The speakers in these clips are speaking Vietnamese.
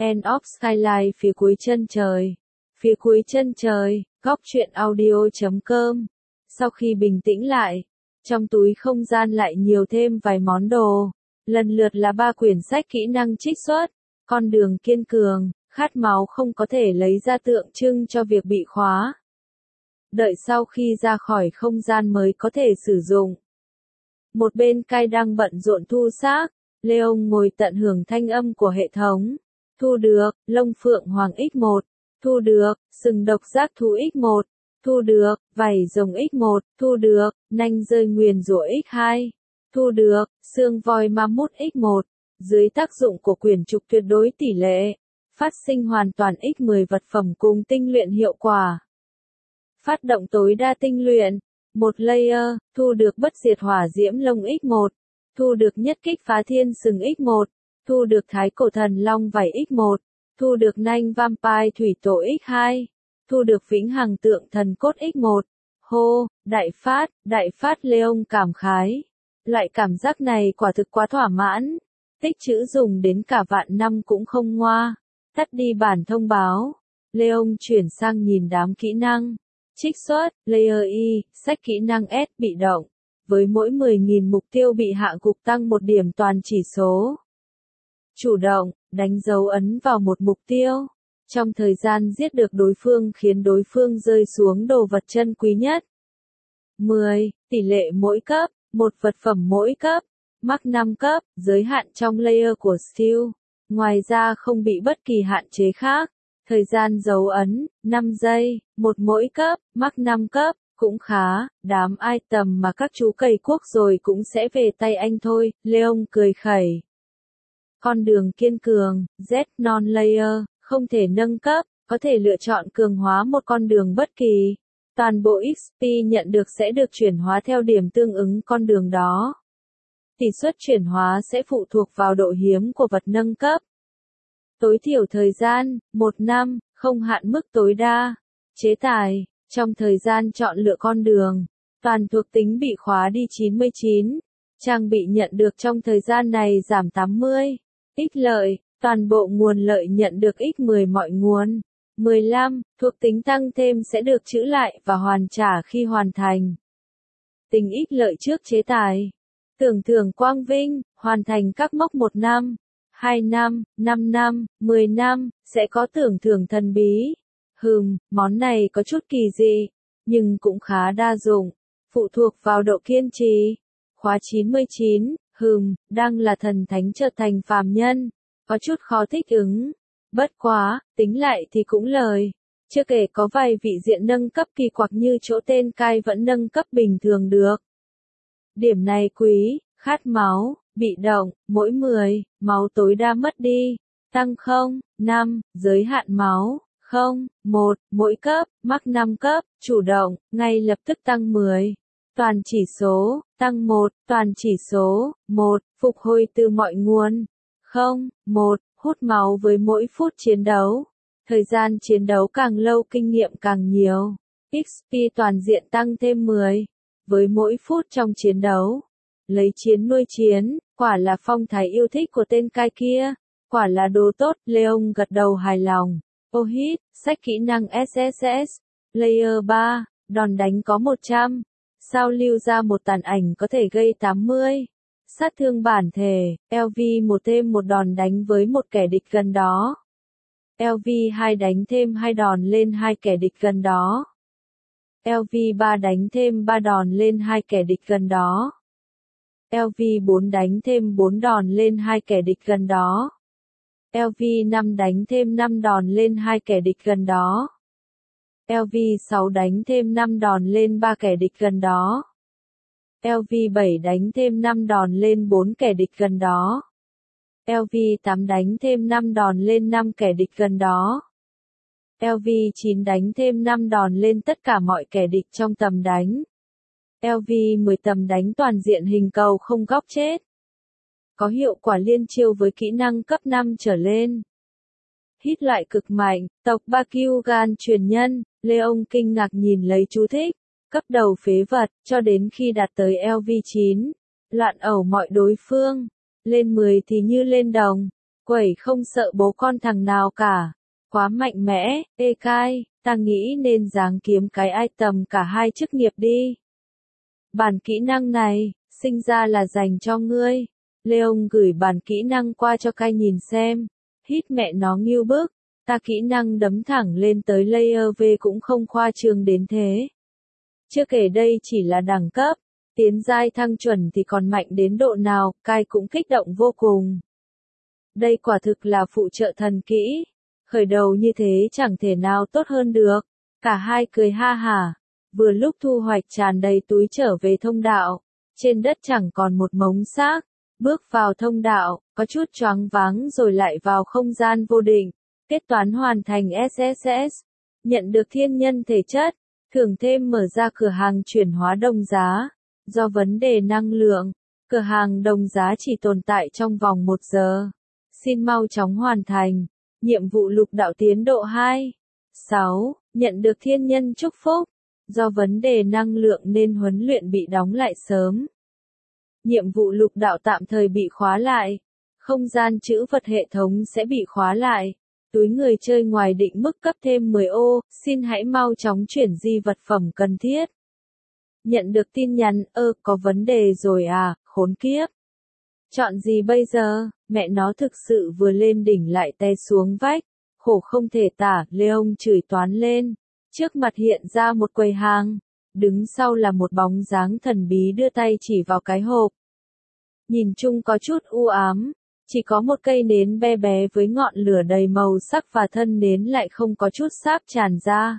End of Skyline phía cuối chân trời. Phía cuối chân trời, góc truyện audio.com. Sau khi bình tĩnh lại, trong túi không gian lại nhiều thêm vài món đồ. Lần lượt là 3 quyển sách kỹ năng trích xuất, con đường kiên cường, khát máu không có thể lấy ra tượng trưng cho việc bị khóa. Đợi sau khi ra khỏi không gian mới có thể sử dụng. Một bên cai đang bận rộn thu xác, Leon ngồi tận hưởng thanh âm của hệ thống. Thu được, lông phượng hoàng X1. Thu được, sừng độc giác thú X1. Thu được, vảy rồng X1. Thu được, nanh rơi nguyền rủa X2. Thu được, xương voi ma mút X1. Dưới tác dụng của quyển trục tuyệt đối tỷ lệ, phát sinh hoàn toàn X10 vật phẩm cùng tinh luyện hiệu quả. Phát động tối đa tinh luyện. Một layer, thu được bất diệt hỏa diễm lông X1. Thu được nhất kích phá thiên sừng X1. Thu được thái cổ thần long vảy X1. Thu được nanh vampire thủy tổ X2. Thu được vĩnh hằng tượng thần cốt X1. Hô, đại phát Leon cảm khái. Loại cảm giác này quả thực quá thỏa mãn. Tích trữ dùng đến cả vạn năm cũng không ngoa. Tắt đi bản thông báo. Leon chuyển sang nhìn đám kỹ năng. Trích xuất, Layer Y, sách kỹ năng S bị động. Với mỗi 10.000 mục tiêu bị hạ gục tăng 1 điểm toàn chỉ số. Chủ động, đánh dấu ấn vào một mục tiêu. Trong thời gian giết được đối phương khiến đối phương rơi xuống đồ vật chân quý nhất. 10. Tỷ lệ mỗi cấp, một vật phẩm mỗi cấp. Mắc 5 cấp, giới hạn trong layer của skill. Ngoài ra không bị bất kỳ hạn chế khác. Thời gian dấu ấn, 5 giây, một mỗi cấp, mắc 5 cấp, cũng khá, đám item mà các chú cày cuốc rồi cũng sẽ về tay anh thôi, Leon cười khẩy. Con đường kiên cường, Z non-layer, không thể nâng cấp, có thể lựa chọn cường hóa một con đường bất kỳ. Toàn bộ XP nhận được sẽ được chuyển hóa theo điểm tương ứng con đường đó. Tỷ suất chuyển hóa sẽ phụ thuộc vào độ hiếm của vật nâng cấp. Tối thiểu thời gian, 1 năm, không hạn mức tối đa. Chế tài, trong thời gian chọn lựa con đường, toàn thuộc tính bị khóa đi 99. Trang bị nhận được trong thời gian này giảm 80. Ích lợi, toàn bộ nguồn lợi nhận được X10 mọi nguồn. 15, thuộc tính tăng thêm sẽ được trữ lại và hoàn trả khi hoàn thành. Tính ích lợi trước chế tài. Tưởng thưởng quang vinh, hoàn thành các mốc 1 năm. 2 năm, 5 năm, 10 năm, sẽ có tưởng thưởng thần bí. Món này có chút kỳ dị, nhưng cũng khá đa dụng, phụ thuộc vào độ kiên trì. Khóa 99, đang là thần thánh trở thành phàm nhân, có chút khó thích ứng. Bất quá, tính lại thì cũng lời. Chưa kể có vài vị diện nâng cấp kỳ quặc như chỗ tên cai vẫn nâng cấp bình thường được. Điểm này quý, khát máu. Bị động, mỗi 10, máu tối đa mất đi, tăng 0, 5, giới hạn máu, 0, 1, mỗi cấp, mắc 5 cấp, chủ động, ngay lập tức tăng 10. Toàn chỉ số, tăng 1, toàn chỉ số, 1, phục hồi từ mọi nguồn, 0, 1, hút máu với mỗi phút chiến đấu. Thời gian chiến đấu càng lâu kinh nghiệm càng nhiều. XP toàn diện tăng thêm 10, với mỗi phút trong chiến đấu. Lấy chiến nuôi chiến, quả là phong thái yêu thích của tên cai kia, quả là đồ tốt, Leon gật đầu hài lòng. Hit, sách kỹ năng SSS, Layer 3, đòn đánh có 100, sao lưu ra một tàn ảnh có thể gây 80. Sát thương bản thể, LV 1 thêm một đòn đánh với một kẻ địch gần đó. LV 2 đánh thêm 2 đòn lên 2 kẻ địch gần đó. LV 3 đánh thêm 3 đòn lên 2 kẻ địch gần đó. LV4 đánh thêm 4 đòn lên 2 kẻ địch gần đó. LV5 đánh thêm 5 đòn lên 2 kẻ địch gần đó. LV6 đánh thêm 5 đòn lên 3 kẻ địch gần đó. LV7 đánh thêm 5 đòn lên 4 kẻ địch gần đó. LV8 đánh thêm 5 đòn lên 5 kẻ địch gần đó. LV9 đánh thêm 5 đòn lên tất cả mọi kẻ địch trong tầm đánh. LV10 tầm đánh toàn diện hình cầu không góc chết. Có hiệu quả liên chiêu với kỹ năng cấp 5 trở lên. Hít loại cực mạnh, tộc Bakugan truyền nhân, Leon kinh ngạc nhìn lấy chú thích. Cấp đầu phế vật, cho đến khi đạt tới LV9. Loạn ẩu mọi đối phương. Lên 10 thì như lên đồng. Quẩy không sợ bố con thằng nào cả. Quá mạnh mẽ, ê cai, ta nghĩ nên ráng kiếm cái item cả hai chức nghiệp đi. Bản kỹ năng này, sinh ra là dành cho ngươi. Leon gửi bản kỹ năng qua cho Kai nhìn xem. Hít mẹ nó nghiêu bức. Ta kỹ năng đấm thẳng lên tới layer V cũng không khoa trương đến thế. Chưa kể đây chỉ là đẳng cấp. Tiến giai thăng chuẩn thì còn mạnh đến độ nào, Kai cũng kích động vô cùng. Đây quả thực là phụ trợ thần kỹ. Khởi đầu như thế chẳng thể nào tốt hơn được. Cả hai cười ha hả. Vừa lúc thu hoạch tràn đầy túi trở về thông đạo. Trên đất chẳng còn một mống xác. Bước vào thông đạo, có chút choáng váng rồi lại vào không gian vô định. Kết toán hoàn thành SSS. Nhận được thiên nhân thể chất. Thưởng thêm mở ra cửa hàng chuyển hóa đồng giá. Do vấn đề năng lượng, cửa hàng đồng giá chỉ tồn tại trong vòng 1 giờ. Xin mau chóng hoàn thành. Nhiệm vụ lục đạo tiến độ 2. 6. Nhận được thiên nhân chúc phúc. Do vấn đề năng lượng nên huấn luyện bị đóng lại sớm. Nhiệm vụ lục đạo tạm thời bị khóa lại. Không gian trữ vật hệ thống sẽ bị khóa lại. Túi người chơi ngoài định mức cấp thêm 10 ô, xin hãy mau chóng chuyển di vật phẩm cần thiết. Nhận được tin nhắn, có vấn đề rồi à, khốn kiếp. Chọn gì bây giờ, mẹ nó thực sự vừa lên đỉnh lại té xuống vách. Khổ không thể tả, Leon chửi toán lên. Trước mặt hiện ra một quầy hàng. Đứng sau là một bóng dáng thần bí đưa tay chỉ vào cái hộp. Nhìn chung có chút u ám. Chỉ có một cây nến bé bé với ngọn lửa đầy màu sắc và thân nến lại không có chút sáp tràn ra.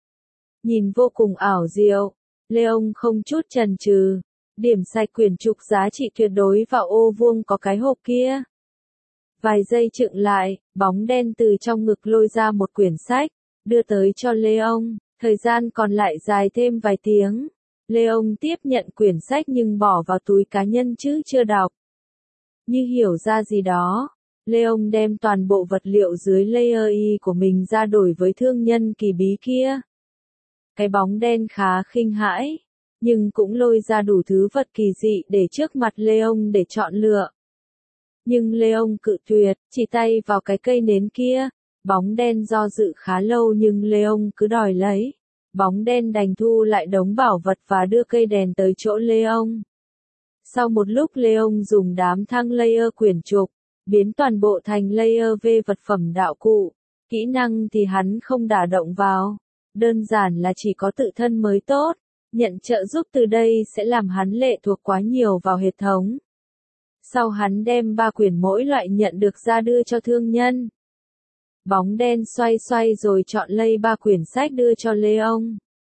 Nhìn vô cùng ảo diệu. Leon không chút chần chừ. Điểm sạch quyển trục giá trị tuyệt đối vào ô vuông có cái hộp kia. Vài giây chựng lại, bóng đen từ trong ngực lôi ra một quyển sách, đưa tới cho Leon. Thời gian còn lại dài thêm vài tiếng. Leon tiếp nhận quyển sách nhưng bỏ vào túi cá nhân chứ chưa đọc. Như hiểu ra gì đó, Leon đem toàn bộ vật liệu dưới layer Y của mình ra đổi với thương nhân kỳ bí kia. Cái bóng đen khá khinh hãi, nhưng cũng lôi ra đủ thứ vật kỳ dị để trước mặt Leon để chọn lựa. Nhưng Leon cự tuyệt, chỉ tay vào cái cây nến kia. Bóng đen do dự khá lâu nhưng Leon cứ đòi lấy. Bóng đen đành thu lại đống bảo vật và đưa cây đèn tới chỗ Leon. Sau một lúc Leon dùng đám thăng layer quyển trục, biến toàn bộ thành layer V vật phẩm đạo cụ. Kỹ năng thì hắn không đả động vào. Đơn giản là chỉ có tự thân mới tốt. Nhận trợ giúp từ đây sẽ làm hắn lệ thuộc quá nhiều vào hệ thống. Sau hắn đem 3 quyển mỗi loại nhận được ra đưa cho thương nhân. Bóng đen xoay xoay rồi chọn lấy 3 quyển sách đưa cho Leon.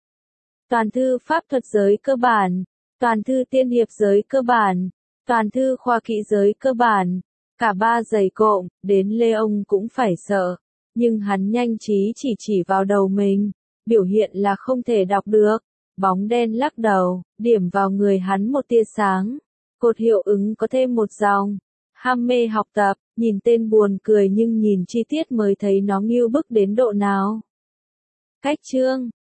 Toàn thư pháp thuật giới cơ bản, toàn thư tiên hiệp giới cơ bản, toàn thư khoa kỹ giới cơ bản, cả 3 giày cộm, đến Leon cũng phải sợ. Nhưng hắn nhanh trí chỉ vào đầu mình, biểu hiện là không thể đọc được. Bóng đen lắc đầu, điểm vào người hắn một tia sáng. Cột hiệu ứng có thêm một dòng. Ham mê học tập, nhìn tên buồn cười nhưng nhìn chi tiết mới thấy nó nghiêu bức đến độ nào. Cách chương